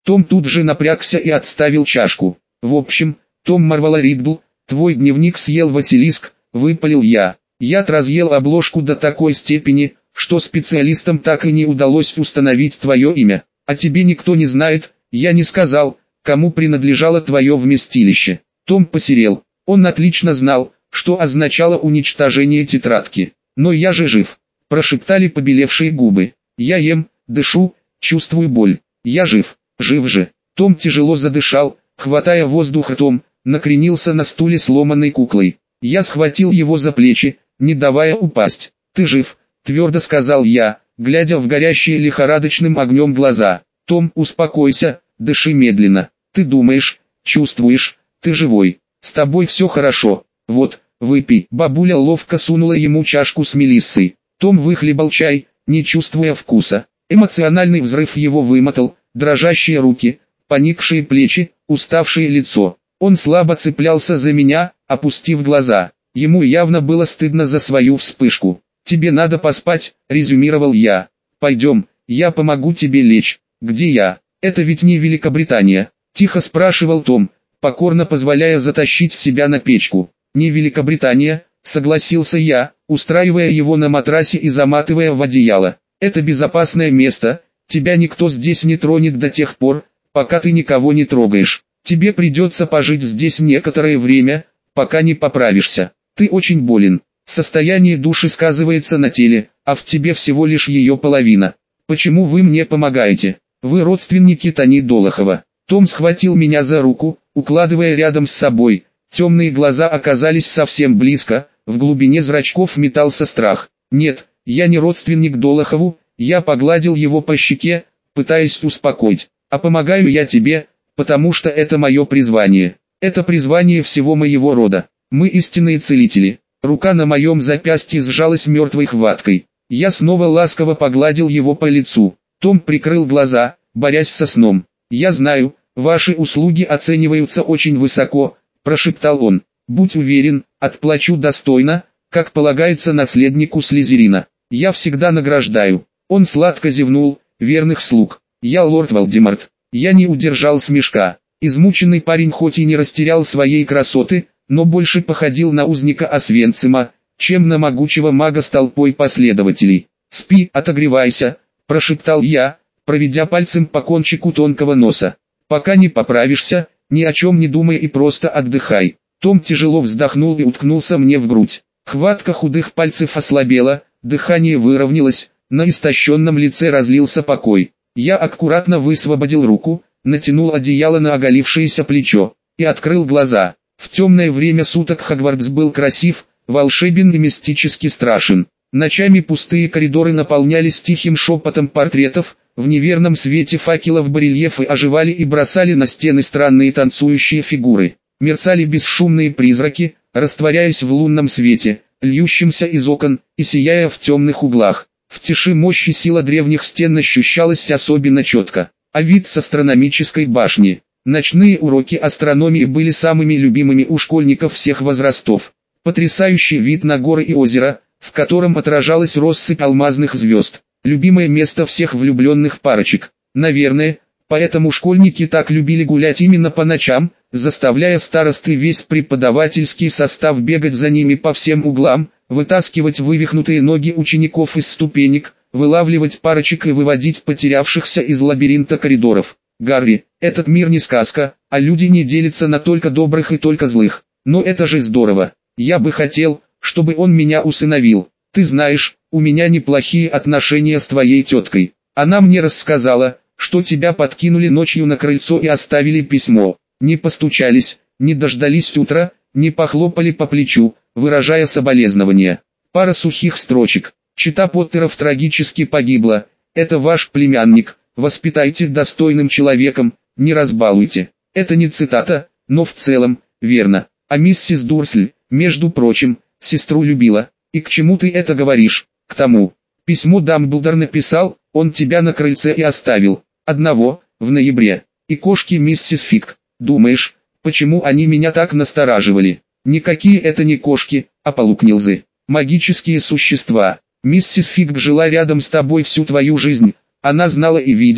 Том тут же напрягся и отставил чашку. В общем, Том Марвола Риддл, твой дневник съел Василиск, выпалил я. Яд разъел обложку до такой степени, что специалистам так и не удалось установить твое имя. А тебе никто не знает, я не сказал, кому принадлежало твое вместилище. Том посерел. Он отлично знал, что означало уничтожение тетрадки. Но я же жив, прошептали побелевшие губы. Я ем, дышу, чувствую боль. Я жив, жив же. Том тяжело задышал, хватая воздух ртом, накренился на стуле сломанной куклой. Я схватил его за плечи, не давая упасть. Ты жив, твердо сказал я, глядя в горящие лихорадочным огнем глаза. Том, успокойся, дыши медленно. Ты думаешь, чувствуешь, ты живой. С тобой все хорошо. Вот, выпей. Бабуля ловко сунула ему чашку с мелиссой. Том выхлебал чай, не чувствуя вкуса. Эмоциональный взрыв его вымотал, дрожащие руки, поникшие плечи, уставшее лицо. Он слабо цеплялся за меня, опустив глаза. Ему явно было стыдно за свою вспышку. «Тебе надо поспать», — резюмировал я. «Пойдем, я помогу тебе лечь». «Где я? Это ведь не Великобритания», — тихо спрашивал Том, покорно позволяя затащить себя на печку. «Не Великобритания», — согласился я, устраивая его на матрасе и заматывая в одеяло. «Это безопасное место, тебя никто здесь не тронет до тех пор, пока ты никого не трогаешь. Тебе придется пожить здесь некоторое время, пока не поправишься. Ты очень болен. Состояние души сказывается на теле, а в тебе всего лишь ее половина. Почему вы мне помогаете? Вы родственники Тони Долохова». Том схватил меня за руку, укладывая рядом с собой. Темные глаза оказались совсем близко, в глубине зрачков метался страх. «Нет, я не родственник Долохову», я погладил его по щеке, пытаясь успокоить. «А помогаю я тебе, потому что это мое призвание. Это призвание всего моего рода. Мы истинные целители». Рука на моем запястье сжалась мертвой хваткой. Я снова ласково погладил его по лицу. Том прикрыл глаза, борясь со сном. «Я знаю, ваши услуги оцениваются очень высоко», – прошептал он. «Будь уверен, отплачу достойно, как полагается наследнику Слизерина. Я всегда награждаю». Он сладко зевнул. «Верных слуг. Я лорд Волдеморт». Я не удержал смешка. Измученный парень хоть и не растерял своей красоты, но больше походил на узника Освенцима, чем на могучего мага с толпой последователей. «Спи, отогревайся», – прошептал я, проведя пальцем по кончику тонкого носа. «Пока не поправишься, ни о чем не думай и просто отдыхай». Том тяжело вздохнул и уткнулся мне в грудь. Хватка худых пальцев ослабела, дыхание выровнялось, на истощенном лице разлился покой. Я аккуратно высвободил руку, натянул одеяло на оголившееся плечо и открыл глаза. В темное время суток Хогвартс был красив, волшебен и мистически страшен. Ночами пустые коридоры наполнялись тихим шепотом портретов, в неверном свете факелов барельефы оживали и бросали на стены странные танцующие фигуры. Мерцали бесшумные призраки, растворяясь в лунном свете, льющемся из окон и сияя в темных углах. В тиши мощь и сила древних стен ощущалась особенно четко. А вид с астрономической башни. Ночные уроки астрономии были самыми любимыми у школьников всех возрастов. Потрясающий вид на горы и озеро, в котором отражалась россыпь алмазных звезд. Любимое место всех влюбленных парочек. Наверное, поэтому школьники так любили гулять именно по ночам, заставляя старост и весь преподавательский состав бегать за ними по всем углам, вытаскивать вывихнутые ноги учеников из ступенек, вылавливать парочек и выводить потерявшихся из лабиринта коридоров. «Гарри, этот мир не сказка, а люди не делятся на только добрых и только злых. Но это же здорово. Я бы хотел, чтобы он меня усыновил. Ты знаешь, у меня неплохие отношения с твоей теткой. Она мне рассказала, что тебя подкинули ночью на крыльцо и оставили письмо. Не постучались, не дождались утра, не похлопали по плечу, выражая соболезнования. Пара сухих строчек. Чита Поттеров трагически погибла. Это ваш племянник. Воспитайте достойным человеком, не разбалуйте. Это не цитата, но в целом, верно. А миссис Дурсль, между прочим, сестру любила. И к чему ты это говоришь? К тому. Письмо Дамблдор написал, он тебя на крыльце и оставил. Одного, в ноябре. И кошки миссис Фиг. Думаешь, почему они меня так настораживали? Никакие это не кошки, а полукнилзы. Магические существа. Миссис Фиг жила рядом с тобой всю твою жизнь. Она знала и видела,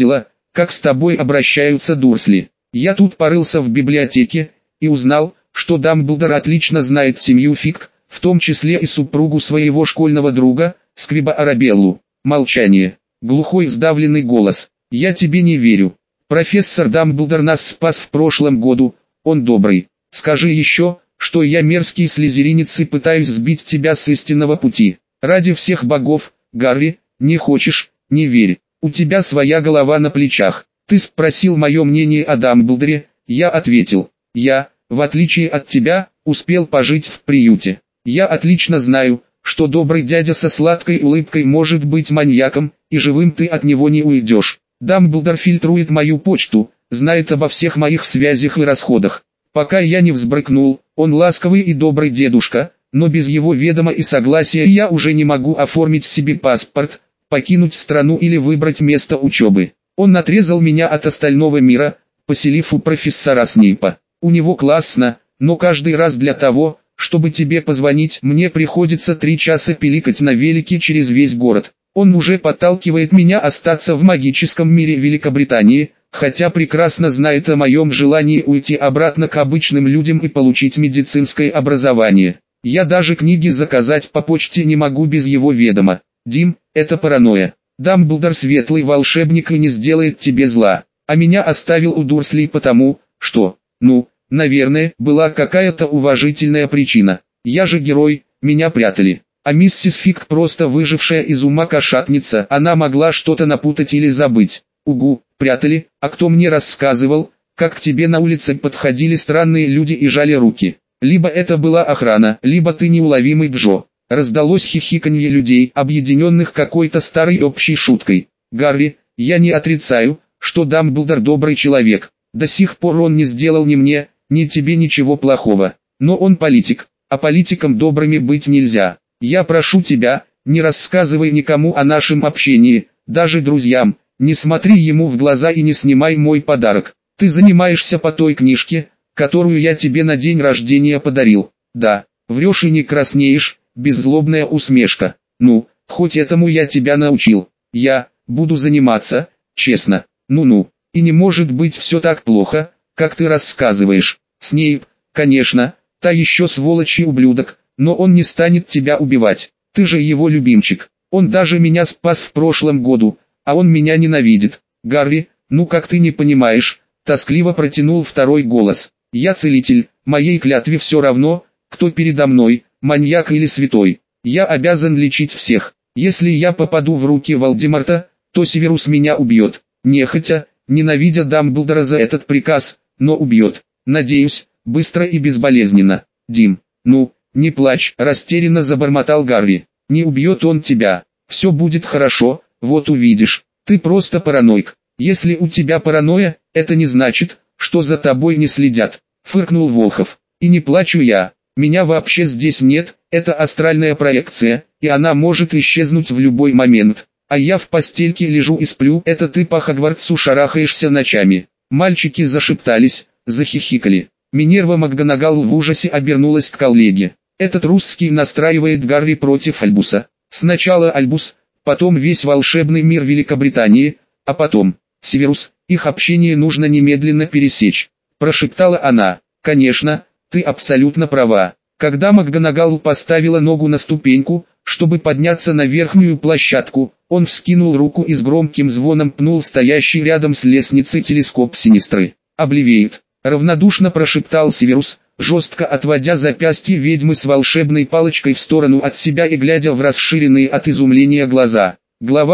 как с тобой обращаются Дурсли. Я тут порылся в библиотеке и узнал, что Дамблдор отлично знает семью Фиг, в том числе и супругу своего школьного друга, Сквиба Арабеллу. Молчание. Глухой сдавленный голос. Я тебе не верю. Профессор Дамблдор нас спас в прошлом году, он добрый. Скажи еще, что я мерзкий слизеринец и пытаюсь сбить тебя с истинного пути. Ради всех богов, Гарри, не хочешь, не верь. У тебя своя голова на плечах. Ты спросил мое мнение о Дамблдоре, я ответил. Я, в отличие от тебя, успел пожить в приюте. Я отлично знаю, что добрый дядя со сладкой улыбкой может быть маньяком, и живым ты от него не уйдешь. Дамблдор фильтрует мою почту, знает обо всех моих связях и расходах. Пока я не взбрыкнул, он ласковый и добрый дедушка, но без его ведома и согласия я уже не могу оформить себе паспорт, покинуть страну или выбрать место учебы. Он отрезал меня от остального мира, поселив у профессора Снейпа. У него классно, но каждый раз для того, чтобы тебе позвонить, мне приходится 3 часа пиликать на велике через весь город. Он уже подталкивает меня остаться в магическом мире Великобритании, хотя прекрасно знает о моем желании уйти обратно к обычным людям и получить медицинское образование. Я даже книги заказать по почте не могу без его ведома. Дим, это паранойя. Дамблдор светлый волшебник и не сделает тебе зла. А меня оставил у Дурслей потому, что, наверное, была какая-то уважительная причина. Я же герой, меня прятали. А миссис Фиг просто выжившая из ума кошатница, она могла что-то напутать или забыть. Угу, прятали, а кто мне рассказывал, как к тебе на улице подходили странные люди и жали руки. Либо это была охрана, либо ты неуловимый Джо. Раздалось хихиканье людей, объединенных какой-то старой общей шуткой. Гарри, я не отрицаю, что Дамблдор добрый человек. До сих пор он не сделал ни мне, ни тебе ничего плохого. Но он политик, а политикам добрыми быть нельзя. Я прошу тебя, не рассказывай никому о нашем общении, даже друзьям. Не смотри ему в глаза и не снимай мой подарок. Ты занимаешься по той книжке, которую я тебе на день рождения подарил. Да, врешь и не краснеешь. Беззлобная усмешка. Ну, хоть этому я тебя научил. Я буду заниматься, честно. Ну-ну. И не может быть все так плохо, как ты рассказываешь. Снейп, конечно, та еще сволочь и ублюдок, но он не станет тебя убивать. Ты же его любимчик. Он даже меня спас в прошлом году, а он меня ненавидит. Гарри, ну как ты не понимаешь, тоскливо протянул второй голос. Я целитель, моей клятве все равно, кто передо мной, маньяк или святой. Я обязан лечить всех. Если я попаду в руки Волдеморта, то Северус меня убьет. Нехотя, ненавидя Дамблдора за этот приказ, но убьет. Надеюсь, быстро и безболезненно. Дим, ну, не плачь, растерянно забормотал Гарри. Не убьет он тебя. Все будет хорошо, вот увидишь. Ты просто параноик. Если у тебя паранойя, это не значит, что за тобой не следят. Фыркнул Волхов. И не плачу я. Меня вообще здесь нет, это астральная проекция, и она может исчезнуть в любой момент. А я в постельке лежу и сплю, это ты по Хогвартсу шарахаешься ночами. Мальчики зашептались, захихикали. Минерва МакГонагал в ужасе обернулась к коллеге. Этот русский настраивает Гарри против Альбуса. Сначала Альбус, потом весь волшебный мир Великобритании, а потом Северус. Их общение нужно немедленно пересечь. Прошептала она. Конечно. Ты абсолютно права. Когда МакГонагал поставила ногу на ступеньку, чтобы подняться на верхнюю площадку, он вскинул руку и с громким звоном пнул стоящий рядом с лестницей телескоп Синистры. «Обливеют», — равнодушно прошептал Северус, жестко отводя запястье ведьмы с волшебной палочкой в сторону от себя и глядя в расширенные от изумления глаза. Глава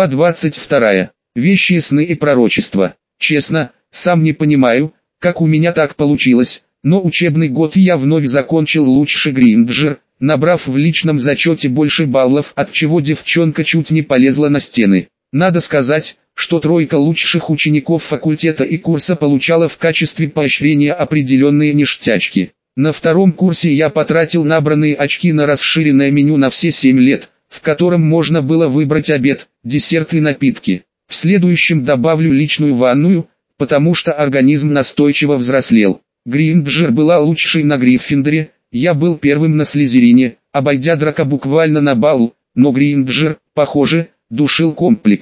22. Вещие сны и пророчества. Честно, сам не понимаю, как у меня так получилось. Но учебный год я вновь закончил лучше Гринджер, набрав в личном зачете больше баллов, от чего девчонка чуть не полезла на стены. Надо сказать, что тройка лучших учеников факультета и курса получала в качестве поощрения определенные ништячки. На втором курсе я потратил набранные очки на расширенное меню на все 7 лет, в котором можно было выбрать обед, десерт и напитки. В следующем добавлю личную ванную, потому что организм настойчиво взрослел. Гринджер была лучшей на Гриффиндоре, я был первым на Слизерине, обойдя Драко буквально на балл, но Гринджер, похоже, душил комплекс.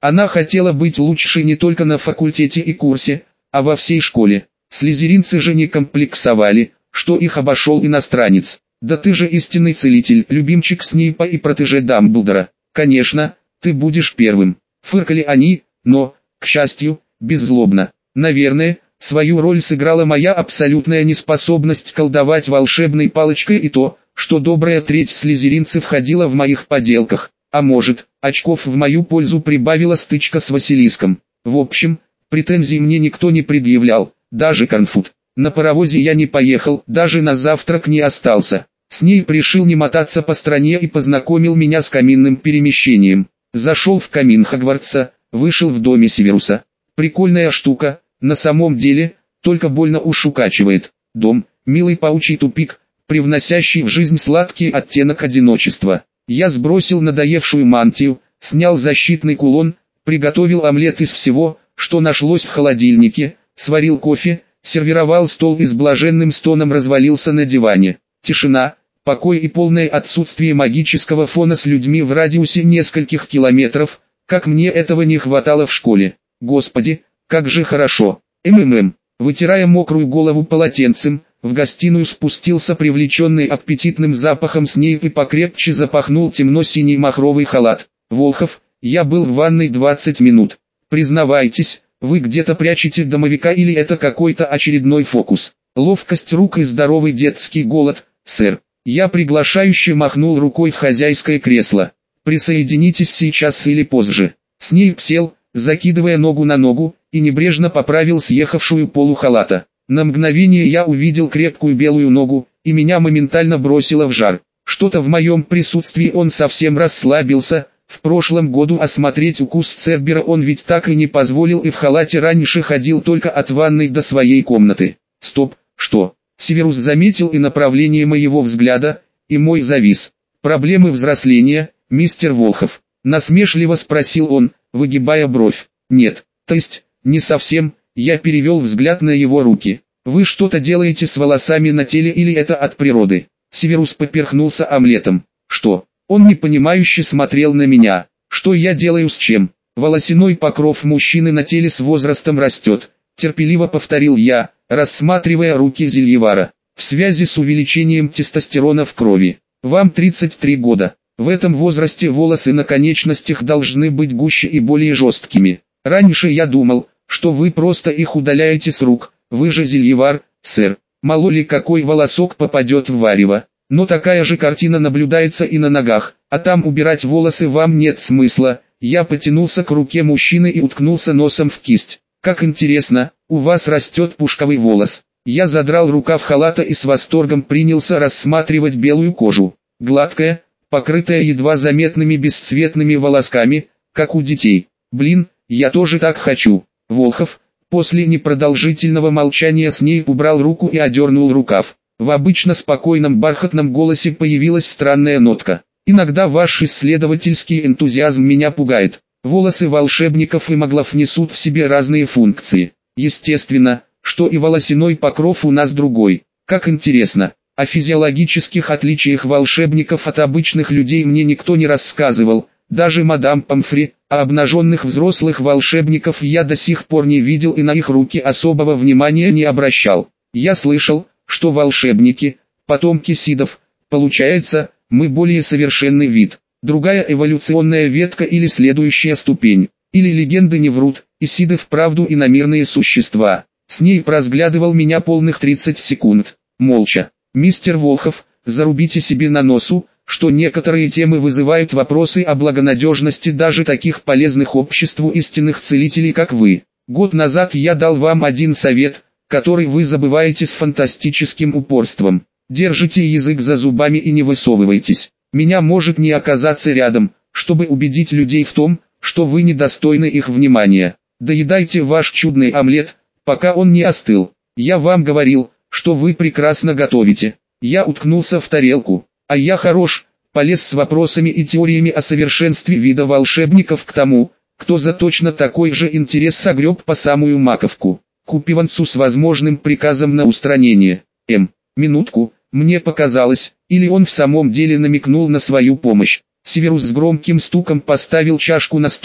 Она хотела быть лучшей не только на факультете и курсе, а во всей школе. Слизеринцы же не комплексовали, что их обошел иностранец. Да ты же истинный целитель, любимчик Снейпа и протеже Дамблдора. Конечно, ты будешь первым. Фыркали они, но, к счастью, беззлобно. Наверное, свою роль сыграла моя абсолютная неспособность колдовать волшебной палочкой и то, что добрая треть слизеринцев ходила в моих поделках. А может, очков в мою пользу прибавила стычка с Василиском. В общем, претензий мне никто не предъявлял, даже Конфуд. На паровозе я не поехал, даже на завтрак не остался. С ней решил не мотаться по стране и познакомил меня с каминным перемещением. Зашел в камин Хогвартса, вышел в доме Северуса. Прикольная штука, на самом деле, только больно уж укачивает. Дом, милый паучий тупик, привносящий в жизнь сладкий оттенок одиночества. Я сбросил надоевшую мантию, снял защитный кулон, приготовил омлет из всего, что нашлось в холодильнике, сварил кофе, сервировал стол и с блаженным стоном развалился на диване. Тишина, покой и полное отсутствие магического фона с людьми в радиусе нескольких километров, как мне этого не хватало в школе. Господи, как же хорошо. Вытирая мокрую голову полотенцем, в гостиную спустился привлеченный аппетитным запахом Снейп и покрепче запахнул темно-синий махровый халат. Волхов, я был в ванной 20 минут. Признавайтесь, вы где-то прячете домовика или это какой-то очередной фокус? Ловкость рук и здоровый детский голод, сэр. Я приглашающе махнул рукой в хозяйское кресло. Присоединитесь сейчас или позже. Снейп сел, закидывая ногу на ногу, и небрежно поправил съехавшую полу халата. На мгновение я увидел крепкую белую ногу, и меня моментально бросило в жар. Что-то в моем присутствии он совсем расслабился. В прошлом году осмотреть укус Цербера он ведь так и не позволил и в халате раньше ходил только от ванной до своей комнаты. Стоп, что? Северус заметил и направление моего взгляда, и мой завис. Проблемы взросления, мистер Волхов? Насмешливо спросил он, выгибая бровь. Нет, то есть, не совсем. Я перевел взгляд на его руки. Вы что-то делаете с волосами на теле или это от природы? Северус поперхнулся омлетом. Что? Он непонимающе смотрел на меня. Что я делаю с чем? Волосяной покров мужчины на теле с возрастом растет. Терпеливо повторил я, рассматривая руки Зельевара. В связи с увеличением тестостерона в крови. Вам 33 года. В этом возрасте волосы на конечностях должны быть гуще и более жесткими. Раньше я думал, что вы просто их удаляете с рук, вы же Зельевар, сэр. Мало ли какой волосок попадет в варево. Но такая же картина наблюдается и на ногах, а там убирать волосы вам нет смысла. Я потянулся к руке мужчины и уткнулся носом в кисть. Как интересно, у вас растет пушковый волос. Я задрал рукав халата и с восторгом принялся рассматривать белую кожу. Гладкая, покрытая едва заметными бесцветными волосками, как у детей. Блин, я тоже так хочу. Волхов, после непродолжительного молчания Снейп убрал руку и одернул рукав. В обычно спокойном бархатном голосе появилась странная нотка. Иногда ваш исследовательский энтузиазм меня пугает. Волосы волшебников и маглов несут в себе разные функции. Естественно, что и волосяной покров у нас другой. Как интересно, о физиологических отличиях волшебников от обычных людей мне никто не рассказывал. Даже мадам Помфри, а обнаженных взрослых волшебников я до сих пор не видел и на их руки особого внимания не обращал. Я слышал, что волшебники, потомки сидов, получается, мы более совершенный вид. Другая эволюционная ветка или следующая ступень. Или легенды не врут, и сиды вправду иномирные существа. Снейп разглядывал меня полных 30 секунд. Молча. Мистер Волхов, зарубите себе на носу, что некоторые темы вызывают вопросы о благонадежности даже таких полезных обществу истинных целителей, как вы. Год назад я дал вам один совет, который вы забываете с фантастическим упорством. Держите язык за зубами и не высовывайтесь. Меня может не оказаться рядом, чтобы убедить людей в том, что вы недостойны их внимания. Доедайте ваш чудный омлет, пока он не остыл. Я вам говорил, что вы прекрасно готовите. Я уткнулся в тарелку. А я хорош, полез с вопросами и теориями о совершенстве вида волшебников к тому, кто за точно такой же интерес согреб по самую маковку. Купиванцу с возможным приказом на устранение. Минутку, мне показалось, или он в самом деле намекнул на свою помощь. Северус с громким стуком поставил чашку на стол,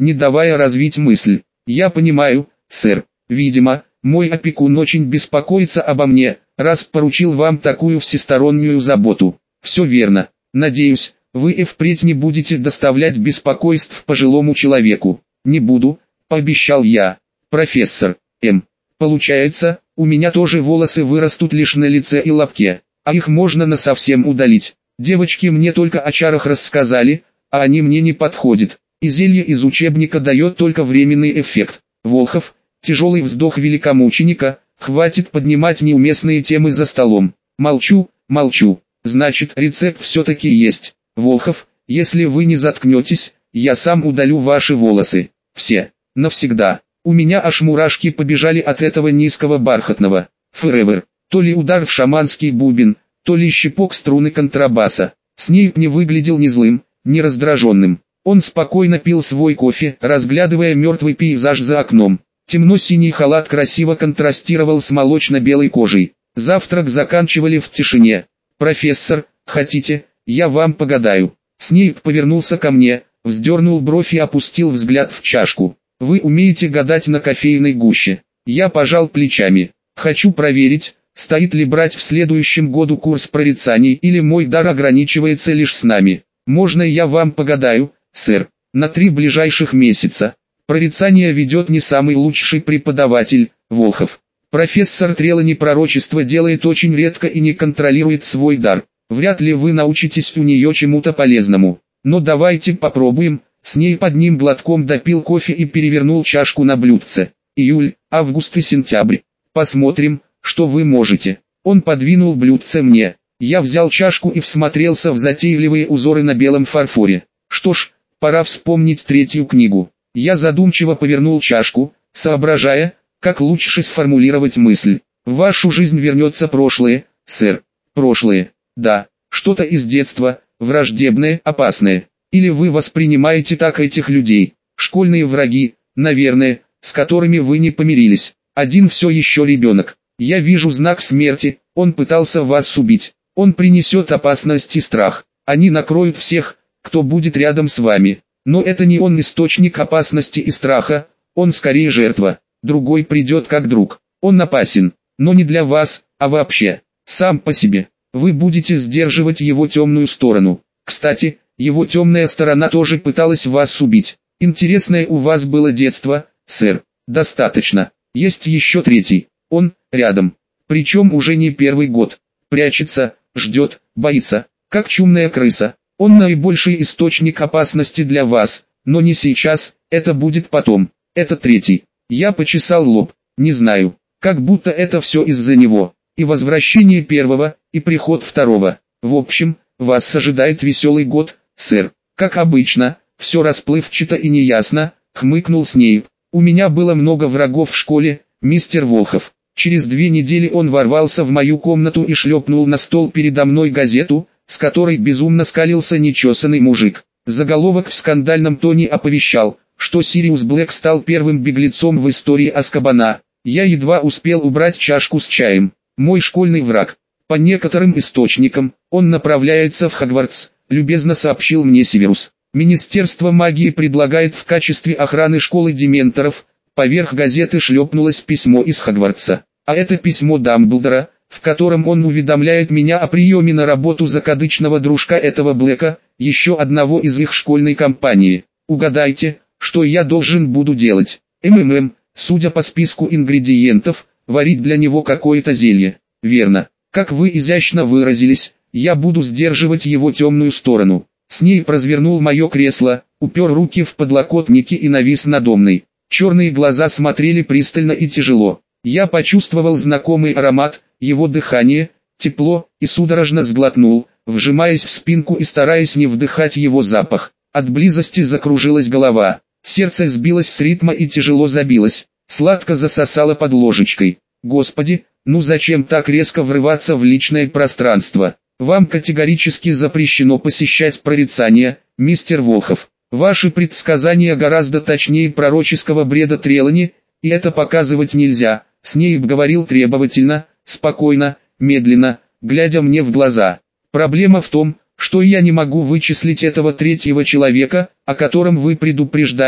не давая развить мысль. Я понимаю, сэр. Видимо, мой опекун очень беспокоится обо мне, раз поручил вам такую всестороннюю заботу. Все верно. Надеюсь, вы и впредь не будете доставлять беспокойств пожилому человеку. Не буду, пообещал я. Профессор, получается, у меня тоже волосы вырастут лишь на лице и лобке, а их можно насовсем удалить. Девочки мне только о чарах рассказали, а они мне не подходят. И зелье из учебника дает только временный эффект. Волхов, тяжелый вздох великомученика, хватит поднимать неуместные темы за столом. Молчу, молчу. Значит, рецепт все-таки есть. Волхов, если вы не заткнетесь, я сам удалю ваши волосы. Все. Навсегда. У меня аж мурашки побежали от этого низкого бархатного. Forever. То ли удар в шаманский бубен, то ли щипок струны контрабаса. Снейп не выглядел ни злым, ни раздраженным. Он спокойно пил свой кофе, разглядывая мертвый пейзаж за окном. Темно-синий халат красиво контрастировал с молочно-белой кожей. Завтрак заканчивали в тишине. «Профессор, хотите, я вам погадаю?» Снейп повернулся ко мне, вздернул бровь и опустил взгляд в чашку. «Вы умеете гадать на кофейной гуще?» Я пожал плечами. «Хочу проверить, стоит ли брать в следующем году курс прорицаний или мой дар ограничивается лишь с нами. Можно я вам погадаю, сэр, на 3 ближайших месяца?» Прорицание ведет не самый лучший преподаватель, Волхов. Профессор Трелани пророчество делает очень редко и не контролирует свой дар. Вряд ли вы научитесь у нее чему-то полезному. Но давайте попробуем. С ней под одним глотком допил кофе и перевернул чашку на блюдце. Июль, август и сентябрь. Посмотрим, что вы можете. Он подвинул блюдце мне. Я взял чашку и всмотрелся в затейливые узоры на белом фарфоре. Что ж, пора вспомнить 3-ю книгу. Я задумчиво повернул чашку, соображая, как лучше сформулировать мысль. В вашу жизнь вернется прошлое, сэр. Прошлое. Да, что-то из детства, враждебное, опасное. Или вы воспринимаете так этих людей? Школьные враги, наверное, с которыми вы не помирились. Один все еще ребенок. Я вижу знак смерти, он пытался вас убить. Он принесет опасность и страх. Они накроют всех, кто будет рядом с вами. Но это не он источник опасности и страха, он скорее жертва. Другой придет как друг. Он опасен, но не для вас, а вообще. Сам по себе. Вы будете сдерживать его темную сторону. Кстати, его темная сторона тоже пыталась вас убить. Интересное у вас было детство, сэр. Достаточно. Есть еще 3-й. Он, рядом. Причем уже не 1-й год. Прячется, ждет, боится, как чумная крыса. Он наибольший источник опасности для вас, но не сейчас, это будет потом. Это 3-й. Я почесал лоб, не знаю, как будто это все из-за него. И возвращение 1-го, и приход 2-го. В общем, вас ожидает веселый год, сэр. Как обычно, все расплывчато и неясно, хмыкнул Снейп. У меня было много врагов в школе, мистер Волхов. Через 2 недели он ворвался в мою комнату и шлепнул на стол передо мной газету, с которой безумно скалился нечесанный мужик. Заголовок в скандальном тоне оповещал, что Сириус Блэк стал первым беглецом в истории Азкабана. Я едва успел убрать чашку с чаем. Мой школьный враг. По некоторым источникам, он направляется в Хогвартс, любезно сообщил мне Северус. Министерство магии предлагает в качестве охраны школы дементоров. Поверх газеты шлепнулось письмо из Хогвартса. А это письмо Дамблдора, в котором он уведомляет меня о приеме на работу закадычного дружка этого Блэка, еще одного из их школьной компании. Угадайте, что я должен буду делать? Судя по списку ингредиентов, варить для него какое-то зелье. Верно. Как вы изящно выразились, я буду сдерживать его темную сторону. Снейп развернул мое кресло, упер руки в подлокотники и навис надо мной. Черные глаза смотрели пристально и тяжело. Я почувствовал знакомый аромат, его дыхание, тепло, и судорожно сглотнул, вжимаясь в спинку и стараясь не вдыхать его запах. От близости закружилась голова, сердце сбилось с ритма и тяжело забилось, сладко засосало под ложечкой. Господи, ну зачем так резко врываться в личное пространство? Вам категорически запрещено посещать прорицания, мистер Волхов. Ваши предсказания гораздо точнее пророческого бреда Трелани, и это показывать нельзя. Снейп говорил требовательно, спокойно, медленно, глядя мне в глаза. Проблема в том, что я не могу вычислить этого 3-го человека, о котором вы предупреждали,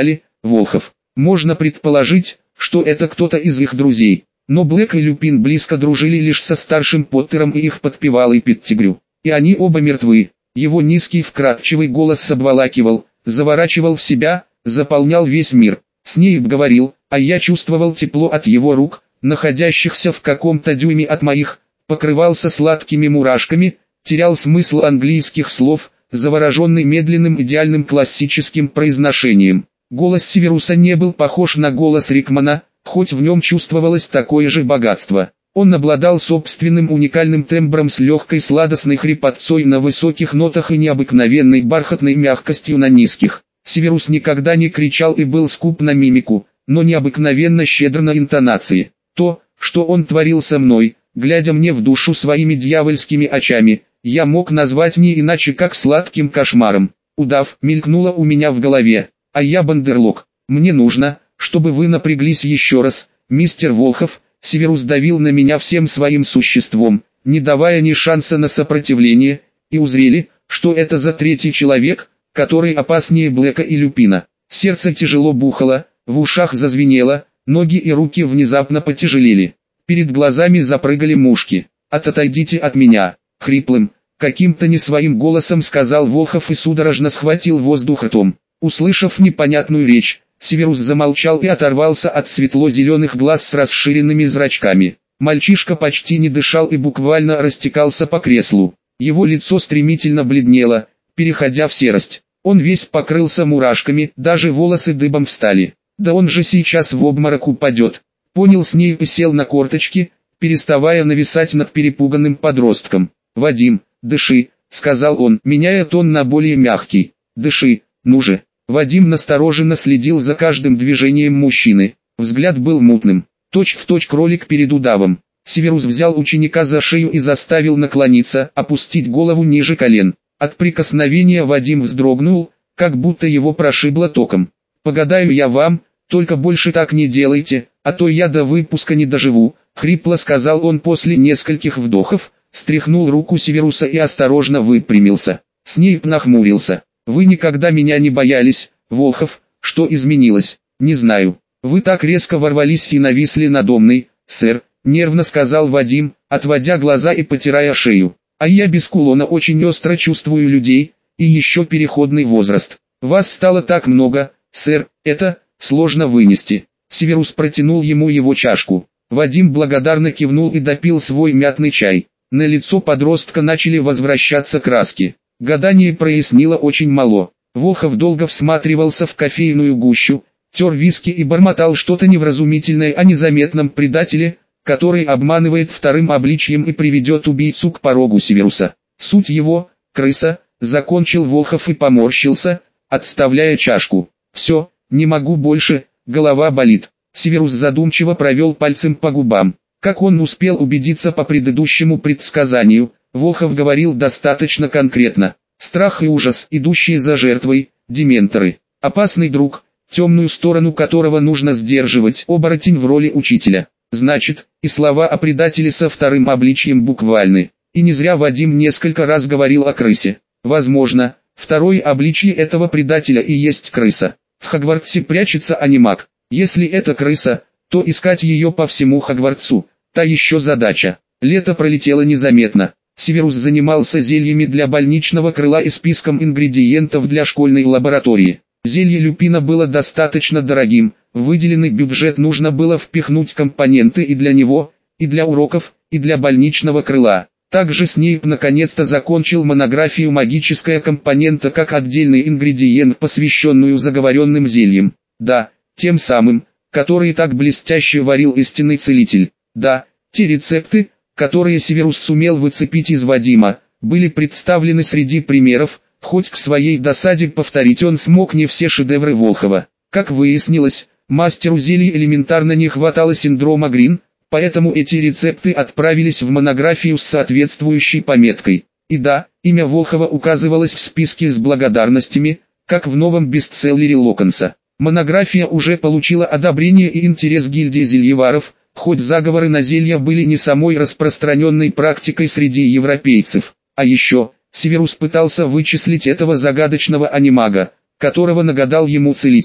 Волхов. Можно предположить, что это кто-то из их друзей. Но Блэк и Люпин близко дружили лишь со старшим Поттером и их подпевалой Петтигрю. И они оба мертвы. Его низкий вкрадчивый голос обволакивал, заворачивал в себя, заполнял весь мир. Снейп говорил, а я чувствовал тепло от его рук, находящихся в каком-то дюйме от моих, покрывался сладкими мурашками, терял смысл английских слов, завороженный медленным идеальным классическим произношением. Голос Северуса не был похож на голос Рикмана, хоть в нем чувствовалось такое же богатство. Он обладал собственным уникальным тембром с легкой сладостной хрипотцой на высоких нотах и необыкновенной бархатной мягкостью на низких. Северус никогда не кричал и был скуп на мимику, но необыкновенно щедр на интонации. То, что он творил со мной, глядя мне в душу своими дьявольскими очами, я мог назвать не иначе как сладким кошмаром. Удав мелькнуло у меня в голове, а я Бандерлог. Мне нужно, чтобы вы напряглись еще раз, мистер Волхов. Северус давил на меня всем своим существом, не давая ни шанса на сопротивление, и узрели, что это за третий человек, который опаснее Блэка и Люпина. Сердце тяжело бухало, в ушах зазвенело, ноги и руки внезапно потяжелели. Перед глазами запрыгали мушки. «Отойдите от меня!» Хриплым, каким-то не своим голосом сказал Волхов и судорожно схватил воздух ртом. Услышав непонятную речь, Северус замолчал и оторвался от светло-зеленых глаз с расширенными зрачками. Мальчишка почти не дышал и буквально растекался по креслу. Его лицо стремительно бледнело, переходя в серость. Он весь покрылся мурашками, даже волосы дыбом встали. Да он же сейчас в обморок упадет. Понял Снейп и сел на корточки, переставая нависать над перепуганным подростком. «Вадим, дыши», — сказал он, меняя тон на более мягкий. «Дыши, ну же». Вадим настороженно следил за каждым движением мужчины. Взгляд был мутным, точь-в-точь кролик перед удавом. Северус взял ученика за шею и заставил наклониться, опустить голову ниже колен. От прикосновения Вадим вздрогнул, как будто его прошибло током. «Погадаю я вам, только больше так не делайте, а то я до выпуска не доживу», — хрипло сказал он после нескольких вдохов, стряхнул руку Северуса и осторожно выпрямился. Снейп нахмурился. «Вы никогда меня не боялись, Волхов, что изменилось?» «Не знаю. Вы так резко ворвались и нависли надо мной, сэр», — нервно сказал Вадим, отводя глаза и потирая шею. «А я без кулона очень остро чувствую людей, и еще переходный возраст. Вас стало так много, сэр, это сложно вынести». Северус протянул ему его чашку. Вадим благодарно кивнул и допил свой мятный чай. На лицо подростка начали возвращаться краски. Гадание прояснило очень мало. Волхов долго всматривался в кофейную гущу, тер виски и бормотал что-то невразумительное о незаметном предателе, который обманывает вторым обличьем и приведет убийцу к порогу Северуса. Суть его — крыса, закончил Волхов и поморщился, отставляя чашку. «Все, не могу больше, голова болит». Северус задумчиво провел пальцем по губам. Как он успел убедиться по предыдущему предсказанию, Волхов говорил достаточно конкретно. Страх и ужас, идущие за жертвой, дементоры. Опасный друг, темную сторону которого нужно сдерживать, оборотень в роли учителя. Значит, и слова о предателе со вторым обличьем буквальны. И не зря Вадим несколько раз говорил о крысе. Возможно, второе обличье этого предателя и есть крыса. В Хогвартсе прячется анимаг. Если это крыса, то искать ее по всему Хогвартсу – та еще задача. Лето пролетело незаметно. Северус занимался зельями для больничного крыла и списком ингредиентов для школьной лаборатории. Зелье Люпина было достаточно дорогим, в выделенный бюджет нужно было впихнуть компоненты и для него, и для уроков, и для больничного крыла. Также Снейп наконец-то закончил монографию «Магическая компонента» как отдельный ингредиент, посвященную заговоренным зельям. Да, тем самым, которые так блестяще варил истинный целитель. Да, те рецепты, которые Северус сумел выцепить из Вадима, были представлены среди примеров, хоть к своей досаде повторить он смог не все шедевры Волхова. Как выяснилось, мастеру зелий элементарно не хватало синдрома Грин, поэтому эти рецепты отправились в монографию с соответствующей пометкой. И да, имя Волхова указывалось в списке с благодарностями, как в новом бестселлере Локонса. Монография уже получила одобрение и интерес гильдии зельеваров, хоть заговоры на зелья были не самой распространенной практикой среди европейцев. А еще, Северус пытался вычислить этого загадочного анимага, которого нагадал ему целитель.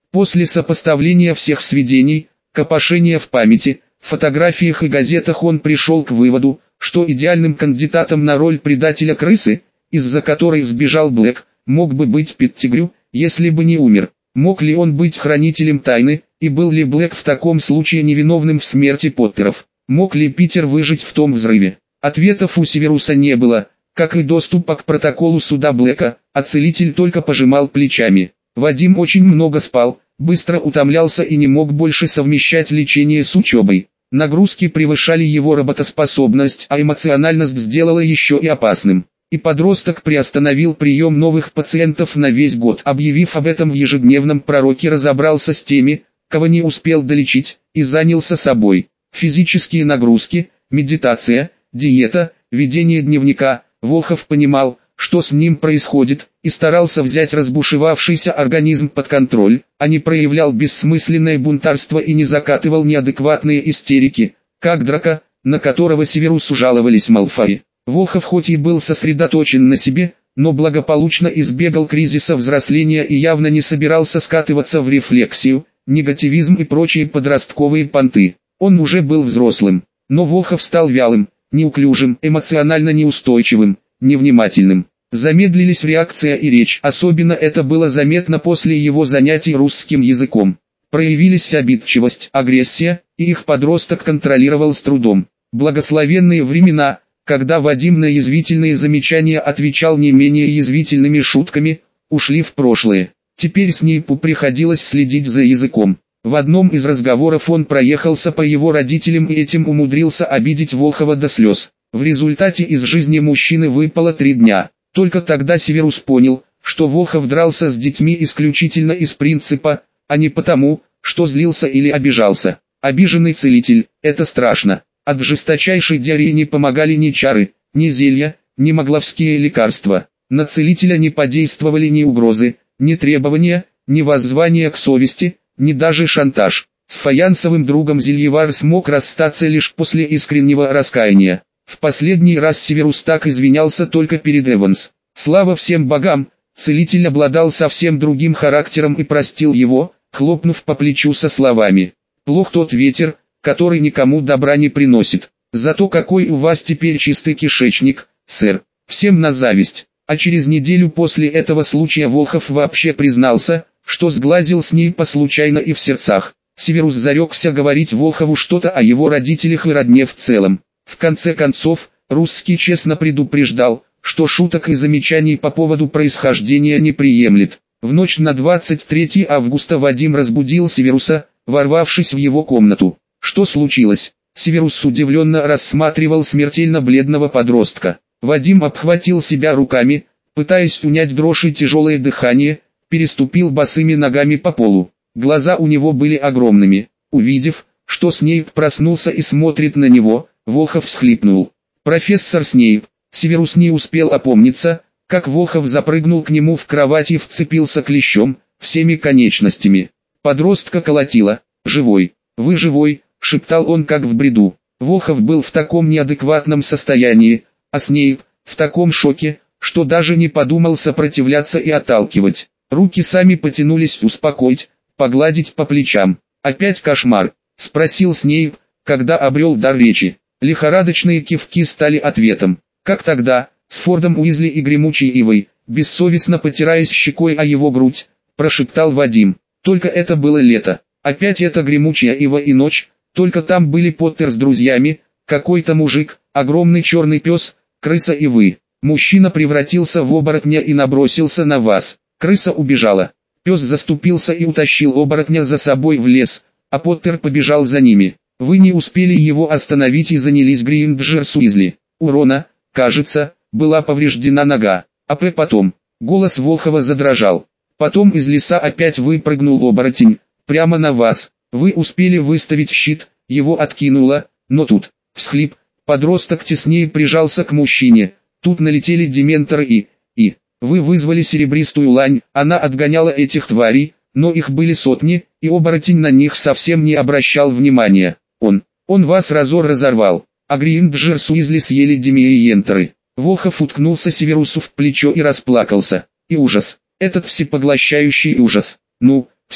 После сопоставления всех сведений, копошения в памяти, фотографиях и газетах он пришел к выводу, что идеальным кандидатом на роль предателя-крысы, из-за которой сбежал Блэк, мог бы быть Петтигрю, если бы не умер. Мог ли он быть хранителем тайны, и был ли Блэк в таком случае невиновным в смерти Поттеров? Мог ли Питер выжить в том взрыве? Ответов у Северуса не было, как и доступа к протоколу суда Блэка, а целитель только пожимал плечами. Вадим очень много спал, быстро утомлялся и не мог больше совмещать лечение с учебой. Нагрузки превышали его работоспособность, а эмоциональность сделала еще и опасным. И подросток приостановил прием новых пациентов на весь год, объявив об этом в ежедневном пророке, разобрался с теми, кого не успел долечить, и занялся собой. Физические нагрузки, медитация, диета, ведение дневника. Волхов понимал, что с ним происходит, и старался взять разбушевавшийся организм под контроль, а не проявлял бессмысленное бунтарство и не закатывал неадекватные истерики, как Драко, на которого Северусу жаловались Малфои. Волхов хоть и был сосредоточен на себе, но благополучно избегал кризиса взросления и явно не собирался скатываться в рефлексию, негативизм и прочие подростковые понты. Он уже был взрослым, но Волхов стал вялым, неуклюжим, эмоционально неустойчивым, невнимательным. Замедлились реакция и речь, особенно это было заметно после его занятий русским языком. Проявились обидчивость, агрессия, и их подросток контролировал с трудом. Благословенные времена, когда Вадим на язвительные замечания отвечал не менее язвительными шутками, ушли в прошлое. Теперь Снейпу приходилось следить за языком. В одном из разговоров он проехался по его родителям и этим умудрился обидеть Волхова до слез. В результате из жизни мужчины выпало 3 дня. Только тогда Северус понял, что Волхов дрался с детьми исключительно из принципа, а не потому, что злился или обижался. Обиженный целитель – это страшно. От жесточайшей диареи не помогали ни чары, ни зелья, ни магловские лекарства. На целителя не подействовали ни угрозы, ни требования, ни воззвания к совести, ни даже шантаж. С фаянсовым другом Зельевар смог расстаться лишь после искреннего раскаяния. В последний раз Северус так извинялся только перед Эванс. Слава всем богам, целитель обладал совсем другим характером и простил его, хлопнув по плечу со словами: «Плох тот ветер, который никому добра не приносит. Зато какой у вас теперь чистый кишечник, сэр, всем на зависть». А через неделю после этого случая Волхов вообще признался, что сглазил с ней по случайно и в сердцах. Северус зарекся говорить Волхову что-то о его родителях и родне в целом. В конце концов, русский честно предупреждал, что шуток и замечаний по поводу происхождения не приемлет. В ночь на 23 августа Вадим разбудил Северуса, ворвавшись в его комнату. Что случилось? Северус удивленно рассматривал смертельно бледного подростка. Вадим обхватил себя руками, пытаясь унять дрожь и тяжелое дыхание, переступил босыми ногами по полу. Глаза у него были огромными. Увидев, что Снейп проснулся и смотрит на него, Волхов всхлипнул. «Профессор Снейп!» Северус не успел опомниться, как Волхов запрыгнул к нему в кровать и вцепился клещом, всеми конечностями. Подростка колотило. «Живой! Вы живой!» — шептал он как в бреду. Волхов был в таком неадекватном состоянии, а Снейп в таком шоке, что даже не подумал сопротивляться и отталкивать. Руки сами потянулись успокоить, погладить по плечам. «Опять кошмар?» — спросил Снейп, когда обрел дар речи. Лихорадочные кивки стали ответом. Как тогда, с Фордом Уизли и гремучей ивой, бессовестно потираясь щекой о его грудь, прошептал Вадим. Только это было лето. Опять эта гремучая ива и ночь, только там были Поттер с друзьями, какой-то мужик, огромный черный пес, крыса и вы. Мужчина превратился в оборотня и набросился на вас. Крыса убежала. Пес заступился и утащил оборотня за собой в лес, а Поттер побежал за ними. Вы не успели его остановить и занялись Гриндджер с Уизли. У Рона, кажется, была повреждена нога. А потом, голос Волхова задрожал. Потом из леса опять выпрыгнул оборотень, прямо на вас. Вы успели выставить щит, его откинуло, но тут, всхлип, подросток теснее прижался к мужчине. Тут налетели дементоры и вы вызвали серебристую лань, она отгоняла этих тварей, но их были сотни, и оборотень на них совсем не обращал внимания. Он вас разорвал, а Гринджер с Уизли съели демиенторы. Волхов уткнулся Северусу в плечо и расплакался. И ужас, этот всепоглощающий ужас. Ну, все,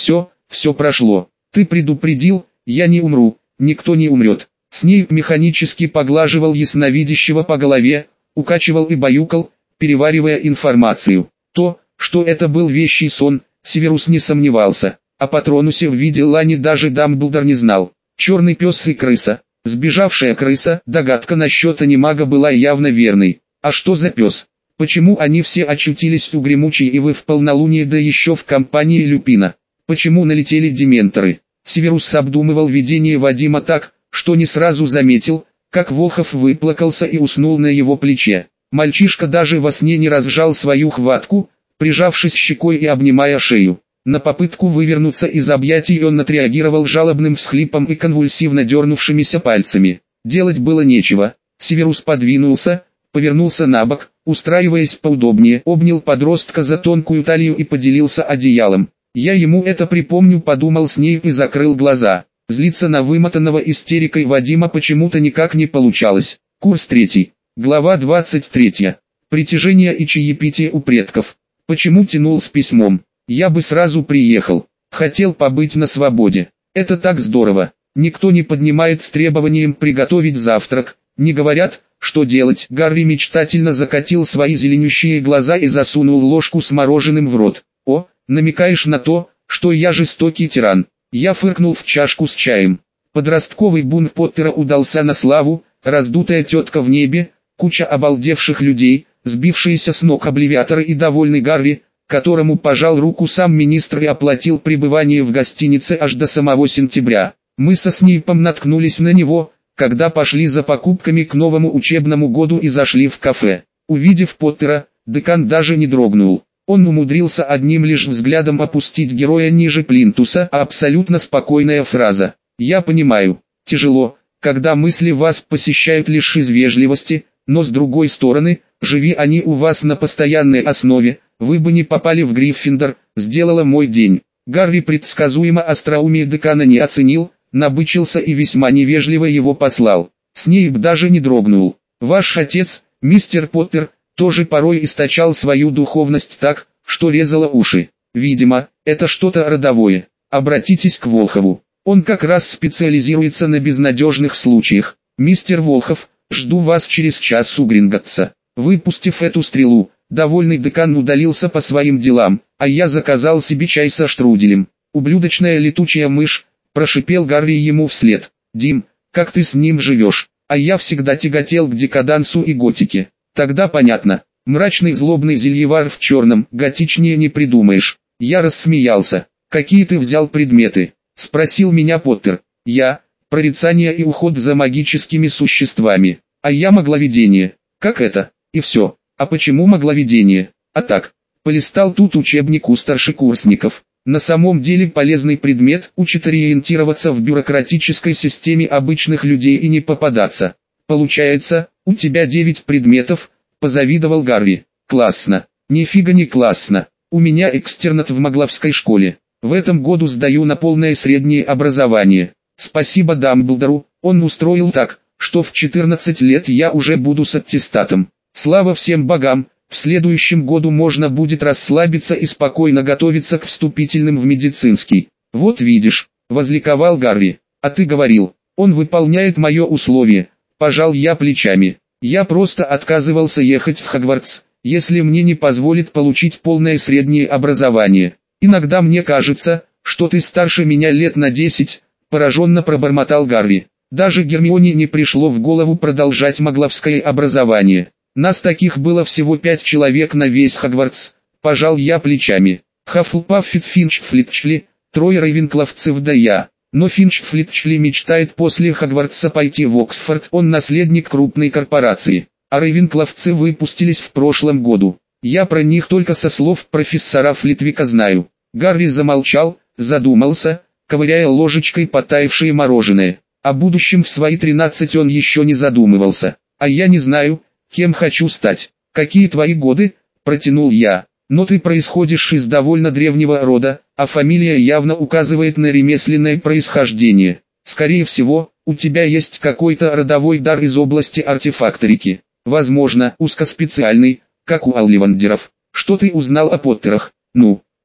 Все прошло. Ты предупредил, я не умру, никто не умрет. Снейп механически поглаживал ясновидящего по голове, укачивал и баюкал, переваривая информацию. То, что это был вещий сон, Северус не сомневался. О Патронусе в виде лани даже Дамблдор не знал. Черный пес и крыса. Сбежавшая крыса, догадка насчет анимага была явно верной. А что за пес? Почему они все очутились у гремучей ивы в полнолуние, да еще в компании Люпина? Почему налетели дементоры? Северус обдумывал видение Вадима так, что не сразу заметил, как Волхов выплакался и уснул на его плече. Мальчишка даже во сне не разжал свою хватку, прижавшись щекой и обнимая шею. На попытку вывернуться из объятий он отреагировал жалобным всхлипом и конвульсивно дернувшимися пальцами. Делать было нечего. Северус подвинулся, повернулся на бок, устраиваясь поудобнее, обнял подростка за тонкую талию и поделился одеялом. «Я ему это припомню», — подумал Снейп и закрыл глаза. Злиться на вымотанного истерикой Вадима почему-то никак не получалось. Курс 3. Глава 23. Притяжение и чаепитие у предков. Почему тянул с письмом? Я бы сразу приехал. Хотел побыть на свободе. Это так здорово. Никто не поднимает с требованием приготовить завтрак. Не говорят, что делать. Гарри мечтательно закатил свои зеленющие глаза и засунул ложку с мороженым в рот. О, намекаешь на то, что я жестокий тиран. Я фыркнул в чашку с чаем. Подростковый бунт Поттера удался на славу, раздутая тетка в небе, куча обалдевших людей, сбившиеся с ног обливиаторы и довольный Гарри, которому пожал руку сам министр и оплатил пребывание в гостинице аж до самого сентября. Мы со Снейпом наткнулись на него, когда пошли за покупками к новому учебному году и зашли в кафе. Увидев Поттера, декан даже не дрогнул. Он умудрился одним лишь взглядом опустить героя ниже плинтуса, а абсолютно спокойная фраза. «Я понимаю, тяжело, когда мысли вас посещают лишь из вежливости, но с другой стороны, живи они у вас на постоянной основе, вы бы не попали в Гриффиндор», сделала мой день. Гарри предсказуемо остроумие декана не оценил, набычился и весьма невежливо его послал. Снейп даже не дрогнул. «Ваш отец, мистер Поттер, тоже порой источал свою духовность так, что резало уши. Видимо, это что-то родовое. Обратитесь к Волхову. Он как раз специализируется на безнадежных случаях. Мистер Волхов, жду вас через час у Гринготса». Выпустив эту стрелу, довольный декан удалился по своим делам, а я заказал себе чай со штруделем. «Ублюдочная летучая мышь», прошипел Гарри ему вслед. «Дим, как ты с ним живешь? А я всегда тяготел к декадансу и готике». «Тогда понятно. Мрачный злобный зельевар в черном, готичнее не придумаешь». Я рассмеялся. «Какие ты взял предметы?» — спросил меня Поттер. «Я, прорицание и уход за магическими существами. А я магловидение». «Как это?» «И все. А почему магловидение?» «А так, полистал тут учебник у старшекурсников. На самом деле полезный предмет, учит ориентироваться в бюрократической системе обычных людей и не попадаться. Получается, у тебя 9 предметов», — позавидовал Гарри. «Классно». «Нифига не классно. У меня экстернат в магловской школе. В этом году сдаю на полное среднее образование. Спасибо Дамблдору, он устроил так, что в 14 лет я уже буду с аттестатом. Слава всем богам, в следующем году можно будет расслабиться и спокойно готовиться к вступительным в медицинский». «Вот видишь», — возликовал Гарри. «А ты говорил, он выполняет мое условие». Пожал я плечами. Я просто отказывался ехать в Хогвартс, если мне не позволит получить полное среднее образование. «Иногда мне кажется, что ты старше меня лет на 10, пораженно пробормотал Гарри. Даже Гермионе не пришло в голову продолжать магловское образование. Нас таких было всего 5 человек на весь Хогвартс, пожал я плечами. Хаффлпаф, Финч, Флитчли, 3 рейвенкловцев да я. Но Финч Флитчли мечтает после Хогвартса пойти в Оксфорд, он наследник крупной корпорации. А рейвенкловцы выпустились в прошлом году. Я про них только со слов профессора Флитвика знаю». Гарри замолчал, задумался, ковыряя ложечкой потаявшее мороженое. О будущем в свои 13 он еще не задумывался. «А я не знаю, кем хочу стать». «Какие твои годы?» – протянул я. «Но ты происходишь из довольно древнего рода, а фамилия явно указывает на ремесленное происхождение. Скорее всего, у тебя есть какой-то родовой дар из области артефакторики. Возможно, узкоспециальный, как у Олливандеров. Что ты узнал о Поттерах?» «Ну,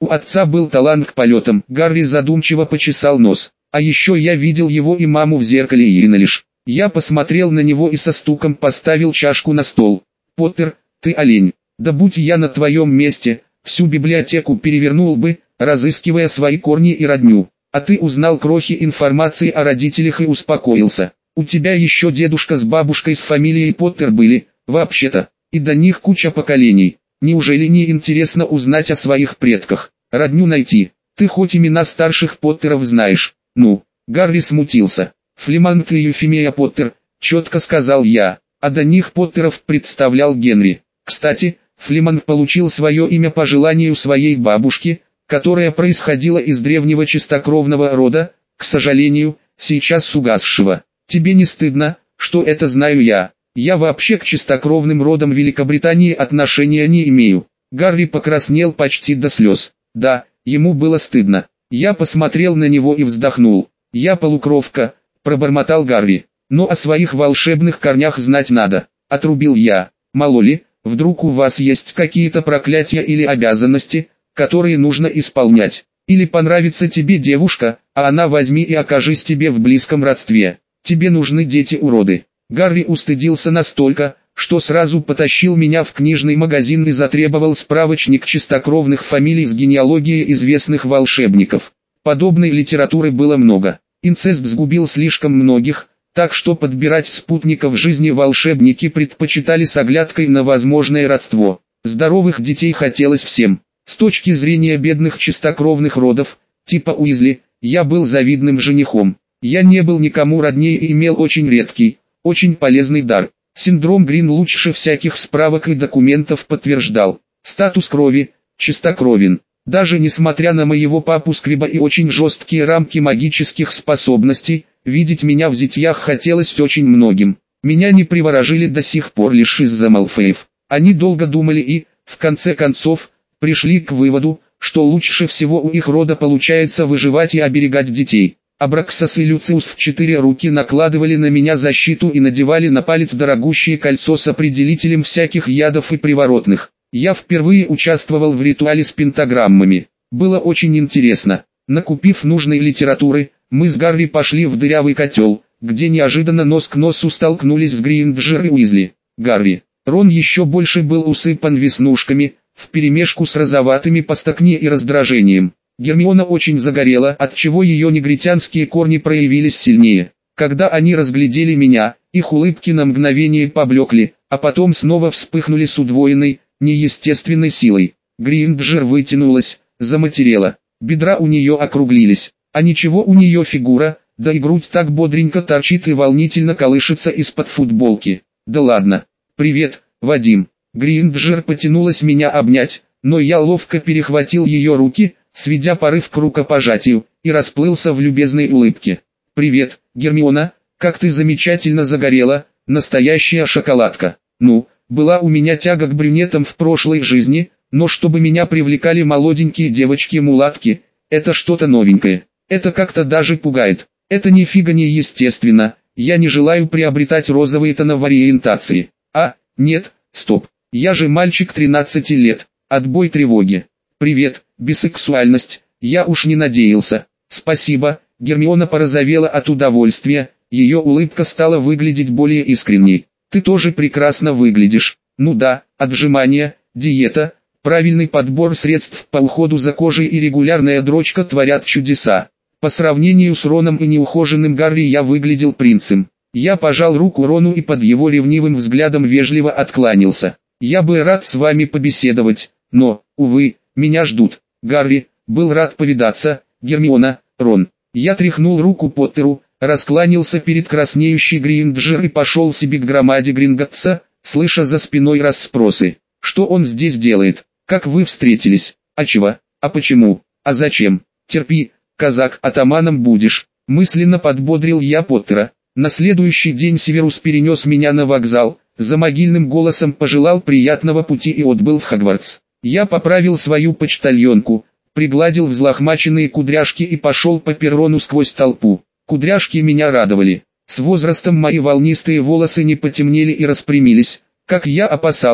У отца был талант к полетам. Гарри задумчиво почесал нос. А еще я видел его и маму в зеркале Иринелиш. Я посмотрел на него и со стуком поставил чашку на стол. Поттер, ты олень. Да будь я на твоем месте, всю библиотеку перевернул бы, разыскивая свои корни и родню. А ты узнал крохи информации о родителях и успокоился. У тебя еще дедушка с бабушкой с фамилией Поттер были, вообще-то, и до них куча поколений. Неужели не интересно узнать о своих предках? Родню найти. Ты хоть имена старших Поттеров знаешь? Ну, Гарри смутился. Флеманг и Юфимия Поттер, четко сказал я, а до них Поттеров представлял Генри. Кстати, Флеманг получил свое имя по желанию своей бабушки, которая происходила из древнего чистокровного рода, к сожалению, сейчас угасшего. Тебе не стыдно, что это знаю я? Я вообще к чистокровным родам Великобритании отношения не имею. Гарри покраснел почти до слез. Да, ему было стыдно. Я посмотрел на него и вздохнул. Я полукровка, пробормотал Гарри. Но о своих волшебных корнях знать надо, отрубил я. Мало ли, вдруг у вас есть какие-то проклятия или обязанности, которые нужно исполнять. Или понравится тебе девушка, а она возьми и окажись тебе в близком родстве. Тебе нужны дети-уроды. Гарри устыдился настолько, что сразу потащил меня в книжный магазин и затребовал справочник чистокровных фамилий с генеалогией известных волшебников. Подобной литературы было много. Инцест сгубил слишком многих, так что подбирать спутников жизни волшебники предпочитали с оглядкой на возможное родство. Здоровых детей хотелось всем. С точки зрения бедных чистокровных родов, типа Уизли, я был завидным женихом. Я не был никому роднее и имел очень редкий, очень полезный дар. Синдром Грин лучше всяких справок и документов подтверждал. Статус крови, чистокровен. Даже несмотря на моего папу Сквиба и очень жесткие рамки магических способностей, видеть меня в зятьях хотелось очень многим. Меня не приворожили до сих пор лишь из-за Малфеев. Они долго думали и, в конце концов, пришли к выводу, что лучше всего у их рода получается выживать и оберегать детей. Абраксас и Люциус в 4 руки накладывали на меня защиту и надевали на палец дорогущее кольцо с определителем всяких ядов и приворотных. Я впервые участвовал в ритуале с пентаграммами. Было очень интересно. Накупив нужной литературы, мы с Гарри пошли в дырявый котел, где неожиданно нос к носу столкнулись с Гринджер и Уизли. Гарри. Рон еще больше был усыпан веснушками, вперемешку с розоватыми по стакне и раздражением. Гермиона очень загорела, отчего ее негритянские корни проявились сильнее. Когда они разглядели меня, их улыбки на мгновение поблекли, а потом снова вспыхнули с удвоенной, неестественной силой. Гринджер вытянулась, заматерела. Бедра у нее округлились, а ничего у нее фигура, да и грудь так бодренько торчит и волнительно колышется из-под футболки. Да ладно. Привет, Вадим. Гринджер потянулась меня обнять, но я ловко перехватил ее руки, сведя порыв к рукопожатию, и расплылся в любезной улыбке. «Привет, Гермиона, как ты замечательно загорела, настоящая шоколадка. Ну, была у меня тяга к брюнетам в прошлой жизни, но чтобы меня привлекали молоденькие девочки-мулатки, это что-то новенькое. Это как-то даже пугает. Это нифига не естественно, я не желаю приобретать розовые тона в ориентации. А, нет, стоп, я же мальчик 13 лет, отбой тревоги. Привет, бисексуальность, я уж не надеялся. Спасибо, Гермиона порозовела от удовольствия, ее улыбка стала выглядеть более искренней. Ты тоже прекрасно выглядишь. Ну да, отжимания, диета, правильный подбор средств по уходу за кожей и регулярная дрочка творят чудеса. По сравнению с Роном и неухоженным Гарри я выглядел принцем. Я пожал руку Рону и под его ревнивым взглядом вежливо откланялся. Я бы рад с вами побеседовать, но, увы, меня ждут. Гарри, был рад повидаться, Гермиона, Рон. Я тряхнул руку Поттеру, раскланялся перед краснеющей Гринджер и пошел себе к громаде Гринготса, слыша за спиной расспросы. Что он здесь делает? Как вы встретились? А чего? А почему? А зачем? Терпи, казак, атаманом будешь. Мысленно подбодрил я Поттера. На следующий день Северус перенес меня на вокзал, за могильным голосом пожелал приятного пути и отбыл в Хогвартс. Я поправил свою почтальонку, пригладил взлохмаченные кудряшки и пошел по перрону сквозь толпу. Кудряшки меня радовали. С возрастом мои волнистые волосы не потемнели и распрямились, как я опасался,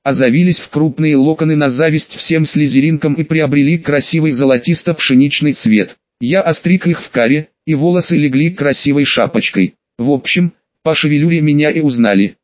а завились в крупные локоны на зависть всем слизеринкам и приобрели красивый золотисто-пшеничный цвет. Я остриг их в каре, и волосы легли красивой шапочкой. В общем, по шевелюре меня и узнали.